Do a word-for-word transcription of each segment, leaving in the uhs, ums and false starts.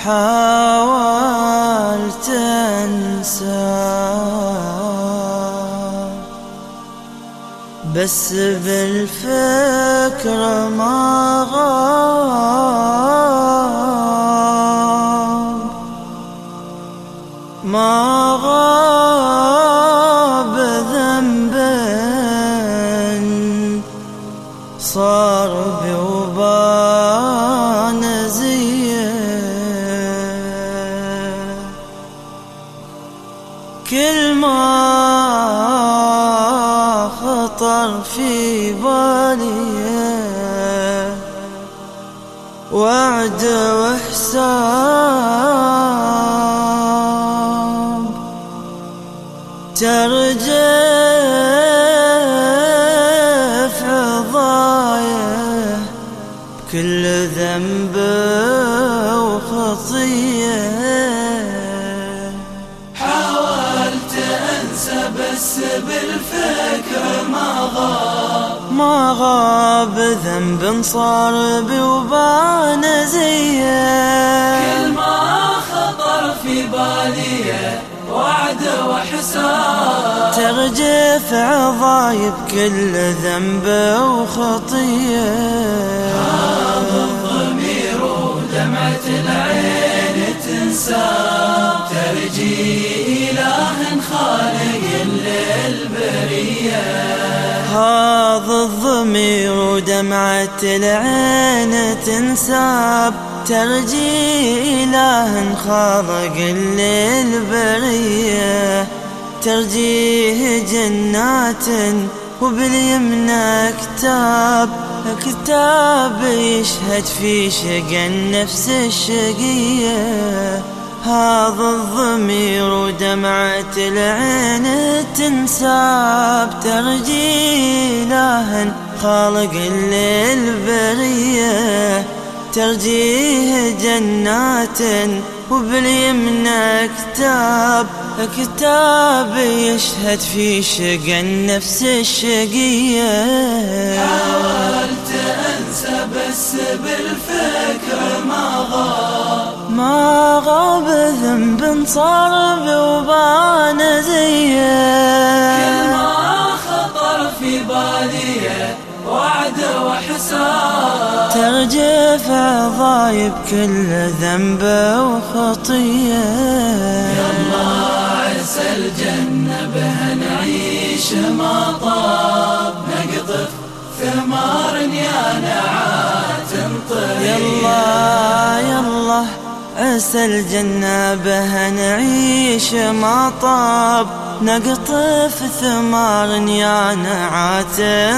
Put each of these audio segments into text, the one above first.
حاولت أنسى بس بالفكرة ما غاب ما غاب ذنب صار بي وبان زيه كل ما خطر في بالي وعد وحساب ترجف عضايه كل ذنب وخطيه حاولت أنسى بس بالفكر ما غاب ما غاب ذنب صار بي وبان زيه كل ما خطر في بالي وعد وحساب ترجف عضايب كل ذنب وخطيه هذا الضمير ودمعة العين تنساب ترجي إله خالق للبرية هذا الضمير ودمعة العين تنساب ترجي إله خالق للبرية ترجيه جنات وباليمنى كتاب كتاب يشهد في شقى النفس الشقية هذا الضمير ودمعة العين تنساب ترجي إله خالق للبرية ترجيه جنات وباليمنى كتاب كتاب يشهد في شقى النفس الشقية حاولت أنسى بس بالفكر ما غاب ما غاب ذنب صار بي وبان زيه كل ما خطر في بالي وعد وحساب ترجف عضايب كل ذنب وخطيه يلا عسى الجنة بها نعيش ما طاب نقطف ثمار يا نعات طرية يلا يلا عسى الجنة بها نعيش ما طاب نقطف ثمار يا نعات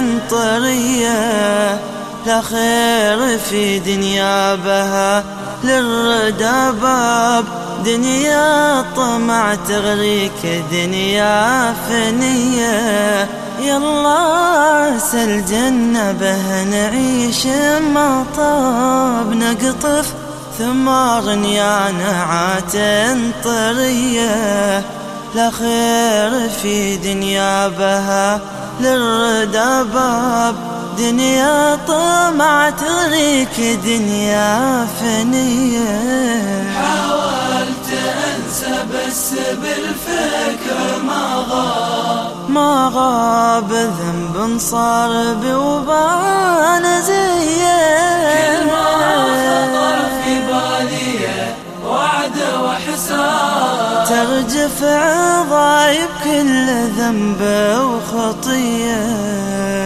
طرية لا خير في دنيا بها للردى باب دنيا طمع تغريك دنيا فنية يلا عسى الجنة بها نعيش ما طاب نقطف ثمار يا نعات طرية لا خير في دنيا بها للردى باب دنيا طمع تغريك دنيا فنية حاولت أنسى بس بالفكر ما غاب ما غاب ذنب صار بي وبان زيه كل ما خطر في بالي وعد وحساب ترجف عضايب كل ذنب وخطيه